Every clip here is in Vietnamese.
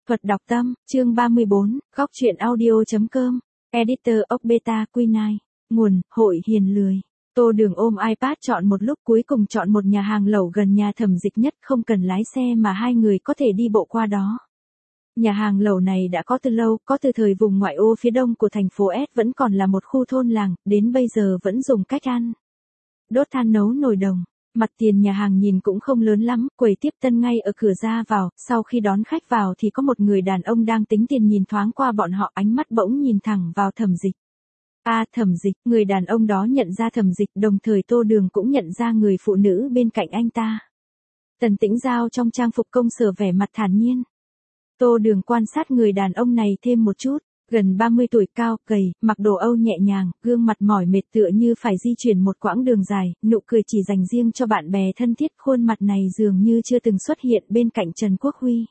Thuật đọc tâm, chương 34, góc truyện audio.com, editor of beta Q9, nguồn, Hội Hiền Lười. Tô Đường ôm iPad chọn một lúc, cuối cùng chọn một nhà hàng lẩu gần nhà Thẩm Dịch Nhất, không cần lái xe mà hai người có thể đi bộ qua đó. Nhà hàng lẩu này đã có từ lâu, có từ thời vùng ngoại ô phía đông của thành phố S, vẫn còn là một khu thôn làng, đến bây giờ vẫn dùng cách ăn đốt than nấu nồi đồng. Mặt tiền nhà hàng nhìn cũng không lớn lắm, quầy tiếp tân ngay ở cửa ra vào, sau khi đón khách vào thì có một người đàn ông đang tính tiền, nhìn thoáng qua bọn họ, ánh mắt bỗng nhìn thẳng vào Thẩm Dịch. Thẩm Dịch, người đàn ông đó nhận ra Thẩm Dịch, đồng thời Tô Đường cũng nhận ra người phụ nữ bên cạnh anh ta. Tần Tĩnh Giao trong trang phục công sở, vẻ mặt thản nhiên. Tô Đường quan sát người đàn ông này thêm một chút. Gần 30 tuổi, cao, gầy, mặc đồ Âu nhẹ nhàng, gương mặt mỏi mệt tựa như phải di chuyển một quãng đường dài, nụ cười chỉ dành riêng cho bạn bè thân thiết, khuôn mặt này dường như chưa từng xuất hiện bên cạnh Trần Quốc Huy.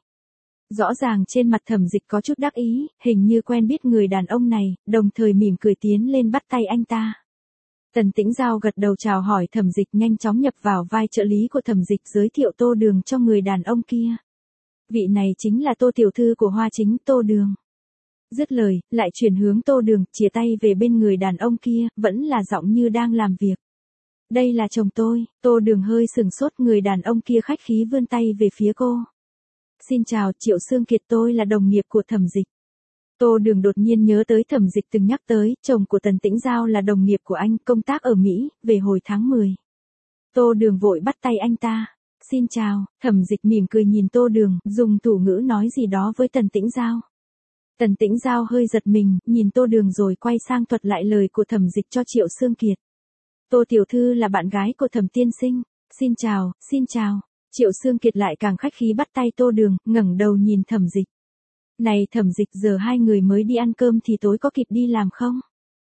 Rõ ràng trên mặt Thẩm Dịch có chút đắc ý, hình như quen biết người đàn ông này, đồng thời mỉm cười tiến lên bắt tay anh ta. Tần Tĩnh Giao gật đầu chào hỏi Thẩm Dịch, nhanh chóng nhập vào vai trợ lý của Thẩm Dịch, giới thiệu Tô Đường cho người đàn ông kia. Vị này chính là Tô tiểu thư của Hoa Chính, Tô Đường. Dứt lời, lại chuyển hướng Tô Đường, chìa tay về bên người đàn ông kia, vẫn là giọng như đang làm việc. Đây là chồng tôi. Tô Đường hơi sừng sốt, người đàn ông kia khách khí vươn tay về phía cô. Xin chào, Triệu Sương Kiệt, tôi là đồng nghiệp của Thẩm Dịch. Tô Đường đột nhiên nhớ tới Thẩm Dịch từng nhắc tới, chồng của Tần Tĩnh Giao là đồng nghiệp của anh, công tác ở Mỹ, về hồi tháng 10. Tô Đường vội bắt tay anh ta. Xin chào. Thẩm Dịch mỉm cười nhìn Tô Đường, dùng thủ ngữ nói gì đó với Tần Tĩnh Giao. Tần Tĩnh Giao hơi giật mình, nhìn Tô Đường rồi quay sang thuật lại lời của Thẩm Dịch cho Triệu Sương Kiệt. Tô tiểu thư là bạn gái của Thẩm tiên sinh. Xin chào, xin chào. Triệu Sương Kiệt lại càng khách khí bắt tay Tô Đường, ngẩng đầu nhìn Thẩm Dịch. Này Thẩm Dịch, giờ hai người mới đi ăn cơm thì tối có kịp đi làm không?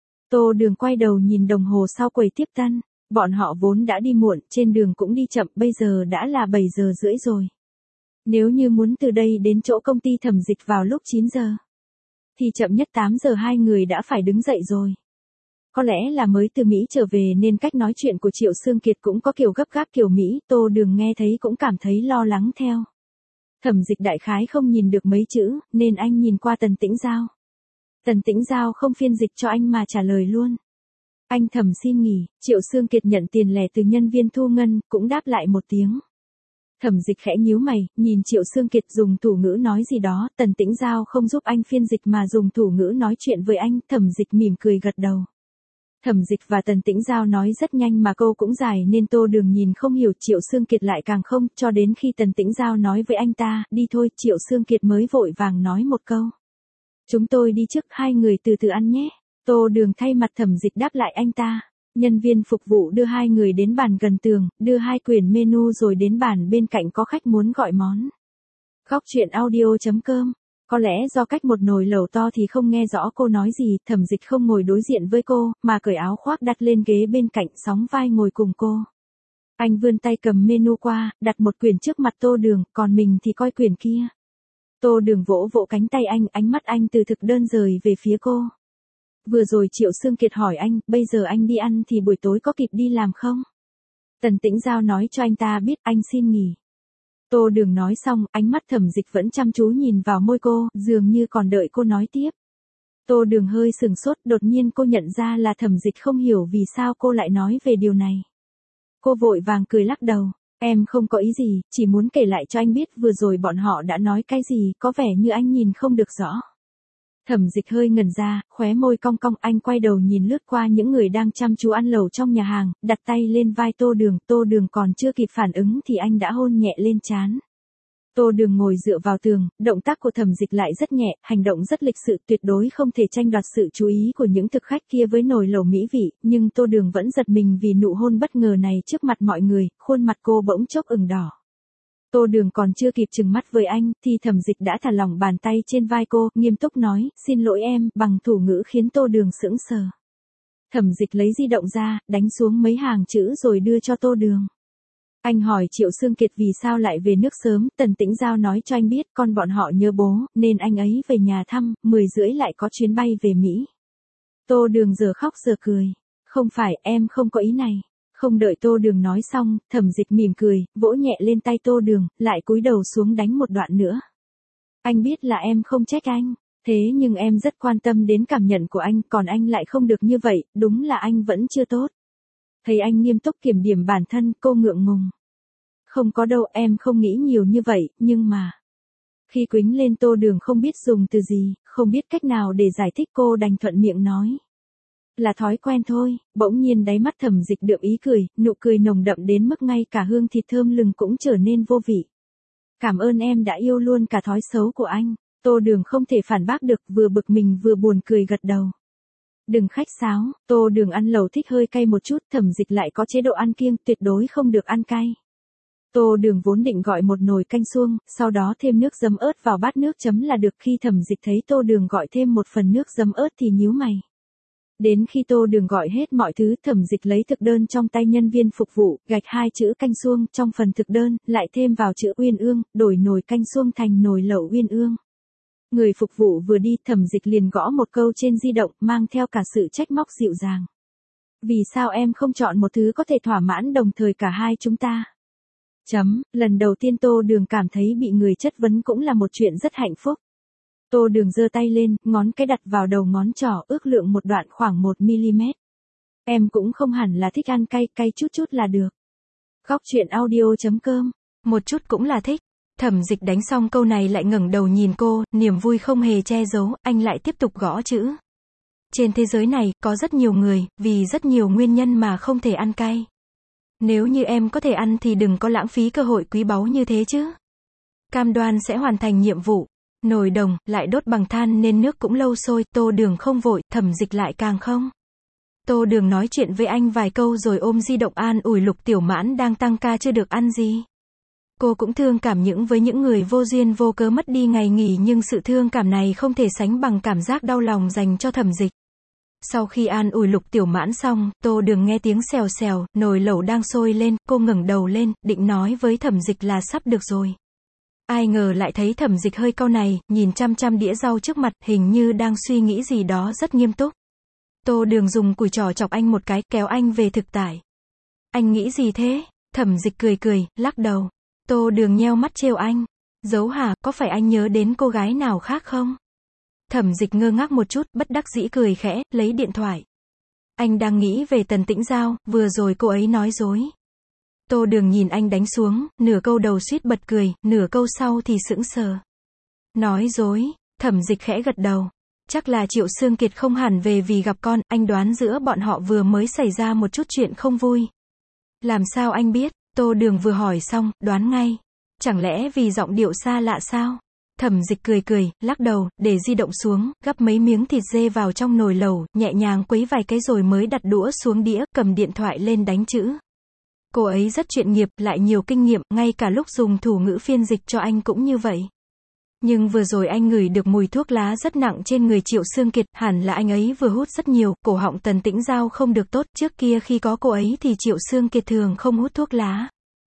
Tô Đường quay đầu nhìn đồng hồ sau quầy tiếp tân. Bọn họ vốn đã đi muộn, trên đường cũng đi chậm, bây giờ đã là 7 giờ rưỡi rồi. Nếu như muốn từ đây đến chỗ công ty Thẩm Dịch vào lúc 9 giờ. Thì chậm nhất 8 giờ hai người đã phải đứng dậy rồi. Có lẽ là mới từ Mỹ trở về nên cách nói chuyện của Triệu Sương Kiệt cũng có kiểu gấp gáp kiểu Mỹ, Tô Đường nghe thấy cũng cảm thấy lo lắng theo. Thẩm Dịch đại khái không nhìn được mấy chữ, nên anh nhìn qua Tần Tĩnh Giao. Tần Tĩnh Giao không phiên dịch cho anh mà trả lời luôn. Anh Thẩm xin nghỉ. Triệu Sương Kiệt nhận tiền lẻ từ nhân viên thu ngân, cũng đáp lại một tiếng. Thẩm Dịch khẽ nhíu mày, nhìn Triệu Sương Kiệt dùng thủ ngữ nói gì đó, Tần Tĩnh Giao không giúp anh phiên dịch mà dùng thủ ngữ nói chuyện với anh, Thẩm Dịch mỉm cười gật đầu. Thẩm Dịch và Tần Tĩnh Giao nói rất nhanh mà câu cũng dài nên Tô Đường nhìn không hiểu, Triệu Sương Kiệt lại càng không, cho đến khi Tần Tĩnh Giao nói với anh ta, đi thôi, Triệu Sương Kiệt mới vội vàng nói một câu. Chúng tôi đi trước, hai người từ từ ăn nhé. Tô Đường thay mặt Thẩm Dịch đáp lại anh ta. Nhân viên phục vụ đưa hai người đến bàn gần tường, đưa hai quyển menu rồi đến bàn bên cạnh có khách muốn gọi món. Góc truyện audio.com. Có lẽ do cách một nồi lẩu to thì không nghe rõ cô nói gì, Thẩm Dịch không ngồi đối diện với cô, mà cởi áo khoác đặt lên ghế bên cạnh, sóng vai ngồi cùng cô. Anh vươn tay cầm menu qua, đặt một quyển trước mặt Tô Đường, còn mình thì coi quyển kia. Tô Đường vỗ vỗ cánh tay anh, ánh mắt anh từ thực đơn rời về phía cô. Vừa rồi Triệu Sương Kiệt hỏi anh, bây giờ anh đi ăn thì buổi tối có kịp đi làm không? Tần Tĩnh Giao nói cho anh ta biết, anh xin nghỉ. Tô Đường nói xong, ánh mắt Thẩm Dịch vẫn chăm chú nhìn vào môi cô, dường như còn đợi cô nói tiếp. Tô Đường hơi sừng sốt, đột nhiên cô nhận ra là Thẩm Dịch không hiểu vì sao cô lại nói về điều này. Cô vội vàng cười lắc đầu, em không có ý gì, chỉ muốn kể lại cho anh biết vừa rồi bọn họ đã nói cái gì, có vẻ như anh nhìn không được rõ. Thẩm Dịch hơi ngẩn ra, khóe môi cong cong, anh quay đầu nhìn lướt qua những người đang chăm chú ăn lẩu trong nhà hàng, đặt tay lên vai Tô Đường còn chưa kịp phản ứng thì anh đã hôn nhẹ lên trán. Tô Đường ngồi dựa vào tường, động tác của Thẩm Dịch lại rất nhẹ, hành động rất lịch sự, tuyệt đối không thể tranh đoạt sự chú ý của những thực khách kia với nồi lẩu mỹ vị, nhưng Tô Đường vẫn giật mình vì nụ hôn bất ngờ này trước mặt mọi người, khuôn mặt cô bỗng chốc ửng đỏ. Tô Đường còn chưa kịp trừng mắt với anh, thì Thẩm Dịch đã thả lỏng bàn tay trên vai cô, nghiêm túc nói, xin lỗi em, bằng thủ ngữ khiến Tô Đường sững sờ. Thẩm Dịch lấy di động ra, đánh xuống mấy hàng chữ rồi đưa cho Tô Đường. Anh hỏi Triệu Sương Kiệt vì sao lại về nước sớm, Tần Tĩnh Giao nói cho anh biết, con bọn họ nhớ bố, nên anh ấy về nhà thăm, 10 rưỡi lại có chuyến bay về Mỹ. Tô Đường giờ khóc giờ cười. Không phải, em không có ý này. Không đợi Tô Đường nói xong, Thẩm Dịch mỉm cười, vỗ nhẹ lên tay Tô Đường, lại cúi đầu xuống đánh một đoạn nữa. Anh biết là em không trách anh, thế nhưng em rất quan tâm đến cảm nhận của anh, còn anh lại không được như vậy, đúng là anh vẫn chưa tốt. Thấy anh nghiêm túc kiểm điểm bản thân, cô ngượng ngùng. Không có đâu, em không nghĩ nhiều như vậy, nhưng mà... Khi quýnh lên Tô Đường không biết dùng từ gì, không biết cách nào để giải thích, cô đành thuận miệng nói. Là thói quen thôi. Bỗng nhiên đáy mắt Thẩm Dịch đượm ý cười, nụ cười nồng đậm đến mức ngay cả hương thịt thơm lừng cũng trở nên vô vị. Cảm ơn em đã yêu luôn cả thói xấu của anh. Tô Đường không thể phản bác được, vừa bực mình vừa buồn cười gật đầu. Đừng khách sáo, Tô Đường ăn lẩu thích hơi cay một chút, Thẩm Dịch lại có chế độ ăn kiêng, tuyệt đối không được ăn cay. Tô Đường vốn định gọi một nồi canh suông, sau đó thêm nước giấm ớt vào bát nước chấm là được. Khi Thẩm Dịch thấy Tô Đường gọi thêm một phần nước giấm ớt thì nhíu mày. Đến khi Tô Đường gọi hết mọi thứ, Thẩm Dịch lấy thực đơn trong tay nhân viên phục vụ, gạch 2 chữ canh suông trong phần thực đơn, lại thêm vào chữ Uyên Ương, đổi nồi canh suông thành nồi lẩu Uyên Ương. Người phục vụ vừa đi, Thẩm Dịch liền gõ một câu trên di động, mang theo cả sự trách móc dịu dàng. Vì sao em không chọn một thứ có thể thỏa mãn đồng thời cả hai chúng ta? Lần đầu tiên Tô Đường cảm thấy bị người chất vấn cũng là một chuyện rất hạnh phúc. Tô Đường giơ tay lên, ngón cái đặt vào đầu ngón trỏ, ước lượng một đoạn khoảng 1mm. Em cũng không hẳn là thích ăn cay, cay chút chút là được. Góc truyện audio.com. Một chút cũng là thích. Thẩm Dịch đánh xong câu này lại ngẩng đầu nhìn cô, niềm vui không hề che giấu, anh lại tiếp tục gõ chữ. Trên thế giới này, có rất nhiều người, vì rất nhiều nguyên nhân mà không thể ăn cay. Nếu như em có thể ăn thì đừng có lãng phí cơ hội quý báu như thế chứ. Cam đoan sẽ hoàn thành nhiệm vụ. Nồi đồng, lại đốt bằng than nên nước cũng lâu sôi, Tô Đường không vội, Thẩm Dịch lại càng không. Tô Đường nói chuyện với anh vài câu rồi ôm di động an ủi Lục Tiểu Mãn đang tăng ca chưa được ăn gì. Cô cũng thương cảm với những người vô duyên vô cớ mất đi ngày nghỉ, nhưng sự thương cảm này không thể sánh bằng cảm giác đau lòng dành cho Thẩm Dịch. Sau khi an ủi Lục Tiểu Mãn xong, Tô Đường nghe tiếng xèo xèo, nồi lẩu đang sôi lên, cô ngẩng đầu lên, định nói với Thẩm Dịch là sắp được rồi. Ai ngờ lại thấy Thẩm Dịch hơi cau này, nhìn chăm chăm đĩa rau trước mặt, hình như đang suy nghĩ gì đó rất nghiêm túc. Tô Đường dùng cùi trỏ chọc anh một cái, kéo anh về thực tại. Anh nghĩ gì thế? Thẩm Dịch cười cười, lắc đầu. Tô Đường nheo mắt trêu anh. Giấu hả, có phải anh nhớ đến cô gái nào khác không? Thẩm Dịch ngơ ngác một chút, bất đắc dĩ cười khẽ, lấy điện thoại. Anh đang nghĩ về Tần Tĩnh Giao, vừa rồi cô ấy nói dối. Tô Đường nhìn anh đánh xuống, nửa câu đầu suýt bật cười, nửa câu sau thì sững sờ. Nói dối, Thẩm Dịch khẽ gật đầu. Chắc là Triệu Xương Kiệt không hẳn về vì gặp con, anh đoán giữa bọn họ vừa mới xảy ra một chút chuyện không vui. Làm sao anh biết? Tô Đường vừa hỏi xong, đoán ngay. Chẳng lẽ vì giọng điệu xa lạ sao? Thẩm Dịch cười cười, lắc đầu, để di động xuống, gắp mấy miếng thịt dê vào trong nồi lẩu, nhẹ nhàng quấy vài cái rồi mới đặt đũa xuống đĩa, cầm điện thoại lên đánh chữ. Cô ấy rất chuyên nghiệp, lại nhiều kinh nghiệm, ngay cả lúc dùng thủ ngữ phiên dịch cho anh cũng như vậy. Nhưng vừa rồi anh ngửi được mùi thuốc lá rất nặng trên người Triệu Xương Kiệt, hẳn là anh ấy vừa hút rất nhiều, cổ họng Tần Tĩnh Giao không được tốt, trước kia khi có cô ấy thì Triệu Xương Kiệt thường không hút thuốc lá.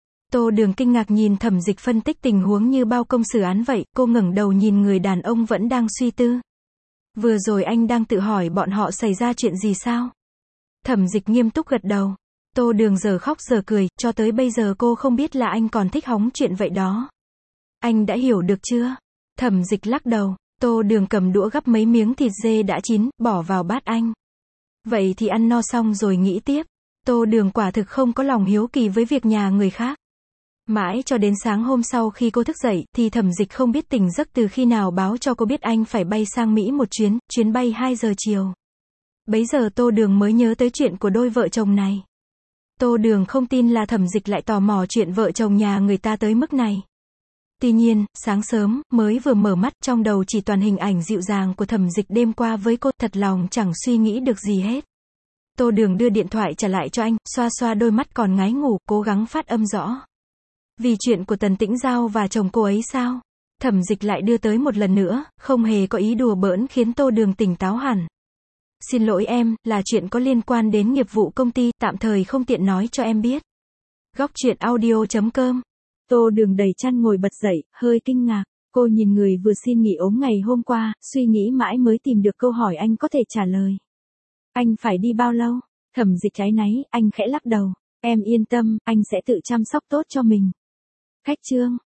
Tô Đường kinh ngạc nhìn Thẩm Dịch phân tích tình huống như bao công xử án vậy, cô ngẩng đầu nhìn người đàn ông vẫn đang suy tư. Vừa rồi anh đang tự hỏi bọn họ xảy ra chuyện gì sao? Thẩm Dịch nghiêm túc gật đầu. Tô Đường giờ khóc giờ cười, cho tới bây giờ cô không biết là anh còn thích hóng chuyện vậy đó. Anh đã hiểu được chưa? Thẩm Dịch lắc đầu. Tô Đường cầm đũa gắp mấy miếng thịt dê đã chín, bỏ vào bát anh. Vậy thì ăn no xong rồi nghĩ tiếp. Tô Đường quả thực không có lòng hiếu kỳ với việc nhà người khác. Mãi cho đến sáng hôm sau khi cô thức dậy, thì Thẩm Dịch không biết tỉnh giấc từ khi nào báo cho cô biết anh phải bay sang Mỹ một chuyến bay 2 giờ chiều. Bấy giờ Tô Đường mới nhớ tới chuyện của đôi vợ chồng này. Tô Đường không tin là Thẩm Dịch lại tò mò chuyện vợ chồng nhà người ta tới mức này. Tuy nhiên, sáng sớm, mới vừa mở mắt, trong đầu chỉ toàn hình ảnh dịu dàng của Thẩm Dịch đêm qua với cô, thật lòng chẳng suy nghĩ được gì hết. Tô Đường đưa điện thoại trả lại cho anh, xoa xoa đôi mắt còn ngái ngủ, cố gắng phát âm rõ. Vì chuyện của Tần Tĩnh Giao và chồng cô ấy sao? Thẩm Dịch lại đưa tới một lần nữa, không hề có ý đùa bỡn khiến Tô Đường tỉnh táo hẳn. Xin lỗi em, là chuyện có liên quan đến nghiệp vụ công ty, tạm thời không tiện nói cho em biết. Góc truyện audio.com. Tô Đường đầy chăn ngồi bật dậy, hơi kinh ngạc. Cô nhìn người vừa xin nghỉ ốm ngày hôm qua, suy nghĩ mãi mới tìm được câu hỏi anh có thể trả lời. Anh phải đi bao lâu? Thẩm Dịch áy náy, anh khẽ lắc đầu. Em yên tâm, anh sẽ tự chăm sóc tốt cho mình. Khách trương.